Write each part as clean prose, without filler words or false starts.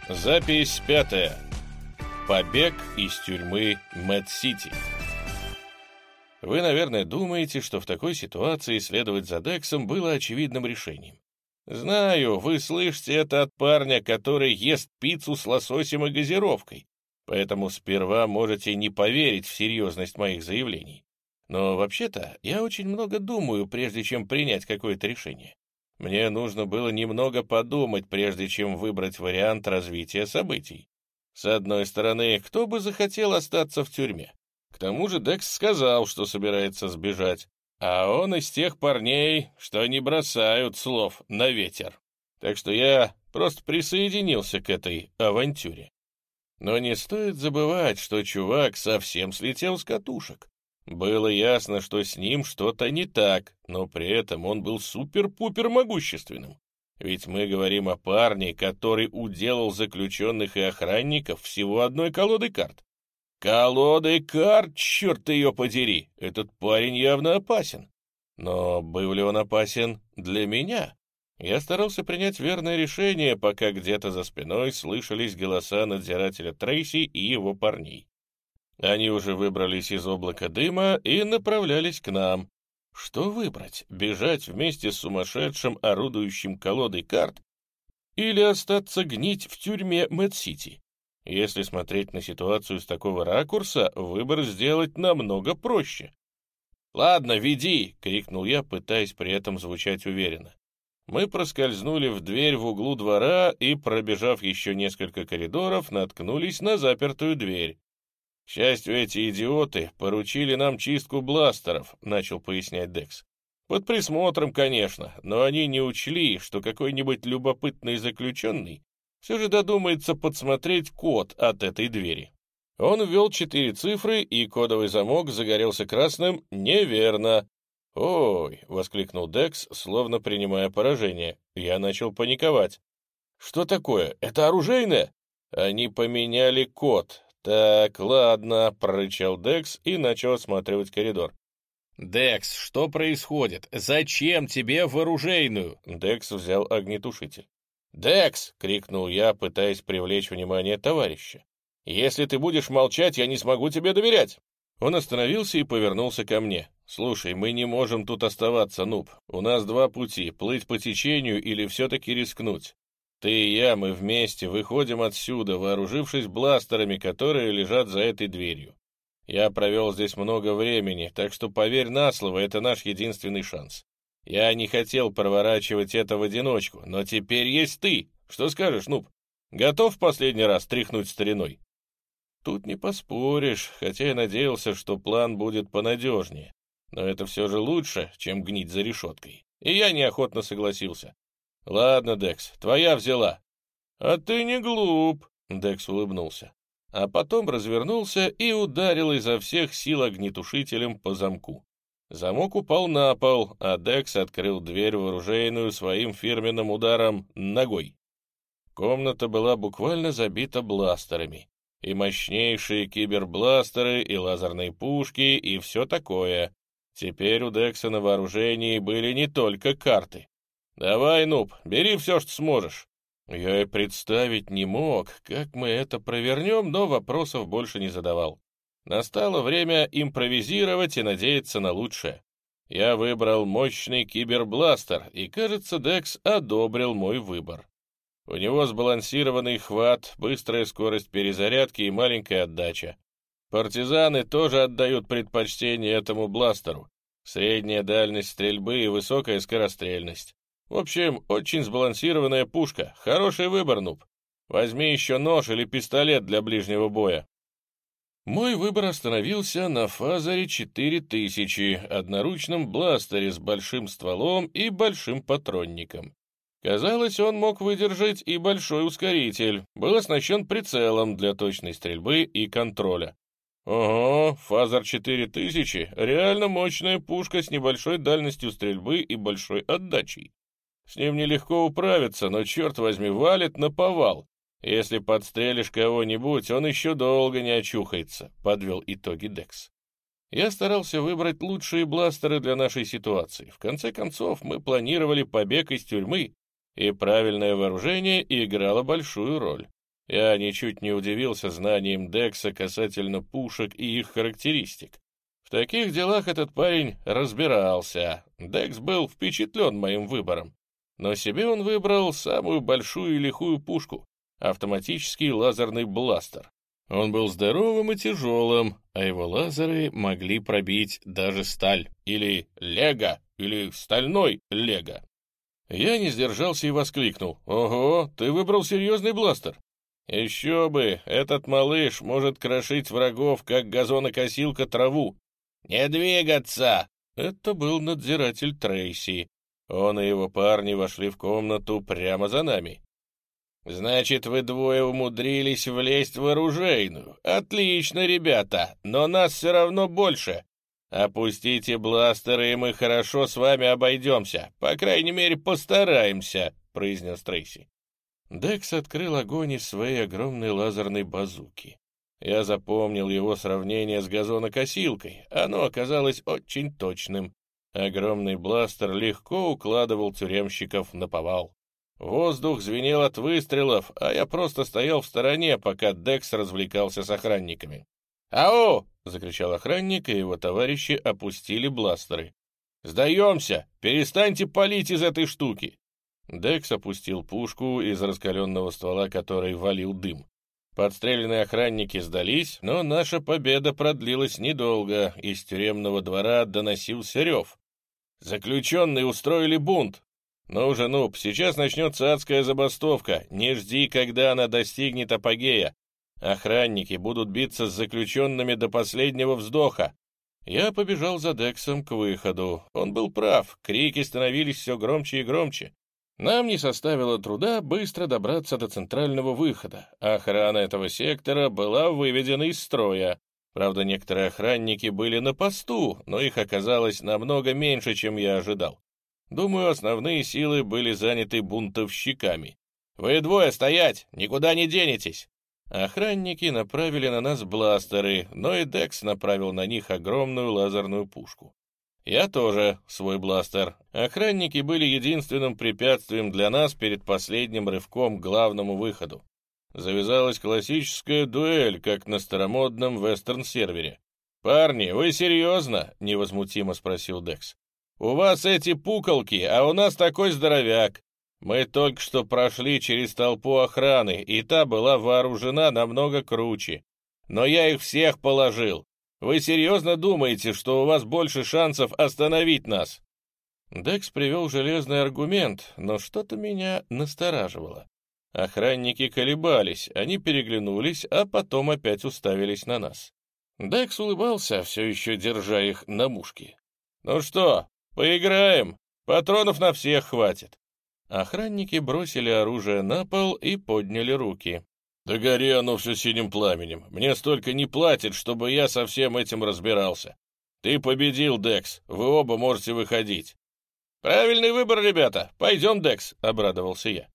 Запись 5. Побег из тюрьмы Мэд-Сити. Вы, наверное, думаете, что в такой ситуации следовать за Дексом было очевидным решением. Знаю, вы слышите это от парня, который ест пиццу с лососем и газировкой, поэтому сперва можете не поверить в серьезность моих заявлений. Но вообще-то я очень много думаю, прежде чем принять какое-то решение. Мне нужно было немного подумать, прежде чем выбрать вариант развития событий. С одной стороны, кто бы захотел остаться в тюрьме? К тому же Декс сказал, что собирается сбежать, а он из тех парней, что не бросают слов на ветер. Так что я просто присоединился к этой авантюре. Но не стоит забывать, что чувак совсем слетел с катушек. Было ясно, что с ним что-то не так, но при этом он был супер-пупер могущественным. Ведь мы говорим о парне, который уделал заключенных и охранников всего одной колодой карт. Колодой карт, черт ее подери! Этот парень явно опасен. Но был ли он опасен для меня? Я старался принять верное решение, пока где-то за спиной слышались голоса надзирателя Трейси и его парней. Они уже выбрались из облака дыма и направлялись к нам. Что выбрать? Бежать вместе с сумасшедшим, орудующим колодой карт, или остаться гнить в тюрьме Мэд-Сити? Если смотреть на ситуацию с такого ракурса, выбор сделать намного проще. «Ладно, веди!» — крикнул я, пытаясь при этом звучать уверенно. Мы проскользнули в дверь в углу двора и, пробежав еще несколько коридоров, наткнулись на запертую дверь. «К счастью, эти идиоты поручили нам чистку бластеров», — начал пояснять Декс. «Под присмотром, конечно, но они не учли, что какой-нибудь любопытный заключенный все же додумается подсмотреть код от этой двери». Он ввел 4 цифры, и кодовый замок загорелся красным «Неверно». «Ой!» — воскликнул Декс, словно принимая поражение. Я начал паниковать. «Что такое? Это оружейное?» «Они поменяли код». «Так, ладно», — прорычал Декс и начал осматривать коридор. «Декс, что происходит? Зачем тебе в оружейную?» Декс взял огнетушитель. «Декс!» — крикнул я, пытаясь привлечь внимание товарища. «Если ты будешь молчать, я не смогу тебе доверять!» Он остановился и повернулся ко мне. «Слушай, мы не можем тут оставаться, нуб. У нас 2 пути — плыть по течению или все-таки рискнуть. Ты и я, мы вместе выходим отсюда, вооружившись бластерами, которые лежат за этой дверью. Я провел здесь много времени, так что поверь на слово, это наш единственный шанс. Я не хотел проворачивать это в одиночку, но теперь есть ты. Что скажешь, нуб? Готов в последний раз тряхнуть стариной?» Тут не поспоришь, хотя я надеялся, что план будет понадежнее. Но это все же лучше, чем гнить за решеткой. И я неохотно согласился. «Ладно, Декс, твоя взяла». «А ты не глуп», — Декс улыбнулся. А потом развернулся и ударил изо всех сил огнетушителем по замку. Замок упал на пол, а Декс открыл дверь в оружейную своим фирменным ударом ногой. Комната была буквально забита бластерами. И мощнейшие кибербластеры, и лазерные пушки, и все такое. Теперь у Декса на вооружении были не только карты. «Давай, нуб, бери все, что сможешь». Я и представить не мог, как мы это провернем, но вопросов больше не задавал. Настало время импровизировать и надеяться на лучшее. Я выбрал мощный кибербластер, и, кажется, Декс одобрил мой выбор. У него сбалансированный хват, быстрая скорость перезарядки и маленькая отдача. Партизаны тоже отдают предпочтение этому бластеру. Средняя дальность стрельбы и высокая скорострельность. В общем, очень сбалансированная пушка. Хороший выбор, нуб. Возьми еще нож или пистолет для ближнего боя. Мой выбор остановился на Фазере 4000, одноручном бластере с большим стволом и большим патронником. Казалось, он мог выдержать и большой ускоритель, был оснащен прицелом для точной стрельбы и контроля. Ого, Фазер 4000 — реально мощная пушка с небольшой дальностью стрельбы и большой отдачей. С ним нелегко управиться, но, черт возьми, валит наповал. Если подстрелишь кого-нибудь, он еще долго не очухается, — подвел итоги Декс. Я старался выбрать лучшие бластеры для нашей ситуации. В конце концов, мы планировали побег из тюрьмы, и правильное вооружение играло большую роль. Я ничуть не удивился знанием Декса касательно пушек и их характеристик. В таких делах этот парень разбирался. Декс был впечатлен моим выбором. Но себе он выбрал самую большую и лихую пушку — автоматический лазерный бластер. Он был здоровым и тяжелым, а его лазеры могли пробить даже сталь, или лего, или стальной лего. Я не сдержался и воскликнул: «Ого, ты выбрал серьезный бластер!» «Еще бы, этот малыш может крошить врагов, как газонокосилка траву!» «Не двигаться!» Это был надзиратель Трейси. Он и его парни вошли в комнату прямо за нами. «Значит, вы двое умудрились влезть в оружейную. Отлично, ребята, но нас все равно больше. Опустите бластеры, и мы хорошо с вами обойдемся. По крайней мере, постараемся», — произнес Трейси. Декс открыл огонь из своей огромной лазерной базуки. Я запомнил его сравнение с газонокосилкой. Оно оказалось очень точным. Огромный бластер легко укладывал тюремщиков наповал. Воздух звенел от выстрелов, а я просто стоял в стороне, пока Декс развлекался с охранниками. «Ау!» — закричал охранник, и его товарищи опустили бластеры. «Сдаемся! Перестаньте палить из этой штуки!» Декс опустил пушку из раскаленного ствола, который валил дым. Подстреленные охранники сдались, но наша победа продлилась недолго, из тюремного двора доносился рев. «Заключенные устроили бунт!» «Ну же, Нуб, сейчас начнется адская забастовка, не жди, когда она достигнет апогея. Охранники будут биться с заключенными до последнего вздоха». Я побежал за Дексом к выходу. Он был прав, крики становились все громче и громче. Нам не составило труда быстро добраться до центрального выхода. Охрана этого сектора была выведена из строя. Правда, некоторые охранники были на посту, но их оказалось намного меньше, чем я ожидал. Думаю, основные силы были заняты бунтовщиками. «Вы двое стоять! Никуда не денетесь!» Охранники направили на нас бластеры, но и Декс направил на них огромную лазерную пушку. Я тоже свой бластер. Охранники были единственным препятствием для нас перед последним рывком к главному выходу. Завязалась классическая дуэль, как на старомодном вестерн-сервере. «Парни, вы серьезно?» — невозмутимо спросил Декс. «У вас эти пуколки, а у нас такой здоровяк. Мы только что прошли через толпу охраны, и та была вооружена намного круче. Но я их всех положил. Вы серьезно думаете, что у вас больше шансов остановить нас?» Декс привел железный аргумент, но что-то меня настораживало. Охранники колебались, они переглянулись, а потом опять уставились на нас. Декс улыбался, все еще держа их на мушке. «Ну что, поиграем? Патронов на всех хватит». Охранники бросили оружие на пол и подняли руки. «Да гори оно все синим пламенем. Мне столько не платят, чтобы я со всем этим разбирался. Ты победил, Декс. Вы оба можете выходить». «Правильный выбор, ребята. Пойдем, Декс», — обрадовался я.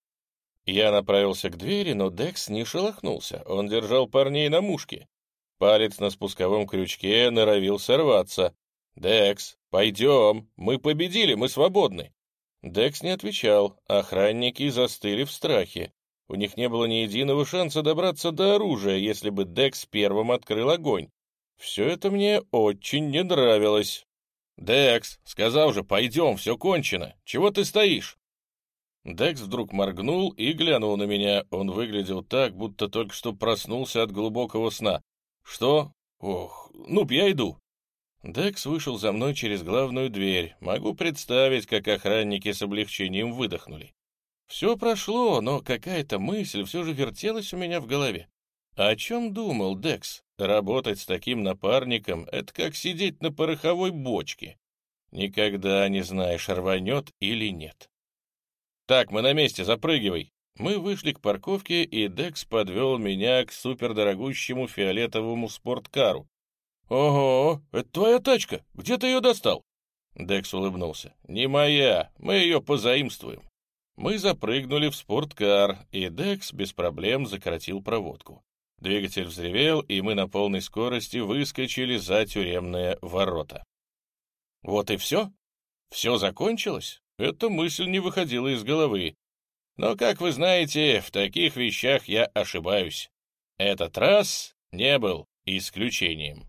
Я направился к двери, но Декс не шелохнулся. Он держал парней на мушке. Палец на спусковом крючке норовил сорваться. «Декс, пойдем. Мы победили, мы свободны». Декс не отвечал. Охранники застыли в страхе. У них не было ни единого шанса добраться до оружия, если бы Декс первым открыл огонь. Все это мне очень не нравилось. «Декс, сказал же, пойдем, все кончено. Чего ты стоишь?» Декс вдруг моргнул и глянул на меня. Он выглядел так, будто только что проснулся от глубокого сна. «Что? Ох, ну, я иду». Декс вышел за мной через главную дверь. Могу представить, как охранники с облегчением выдохнули. Все прошло, но какая-то мысль все же вертелась у меня в голове. О чем думал Декс? Работать с таким напарником — это как сидеть на пороховой бочке. Никогда не знаешь, рванет или нет. «Так, мы на месте, запрыгивай». Мы вышли к парковке, и Декс подвел меня к супердорогущему фиолетовому спорткару. «Ого, это твоя тачка? Где ты ее достал?» Декс улыбнулся. «Не моя, мы ее позаимствуем». Мы запрыгнули в спорткар, и Декс без проблем закоротил проводку. Двигатель взревел, и мы на полной скорости выскочили за тюремные ворота. Вот и все? Все закончилось? Эта мысль не выходила из головы. Но, как вы знаете, в таких вещах я ошибаюсь. Этот раз не был исключением.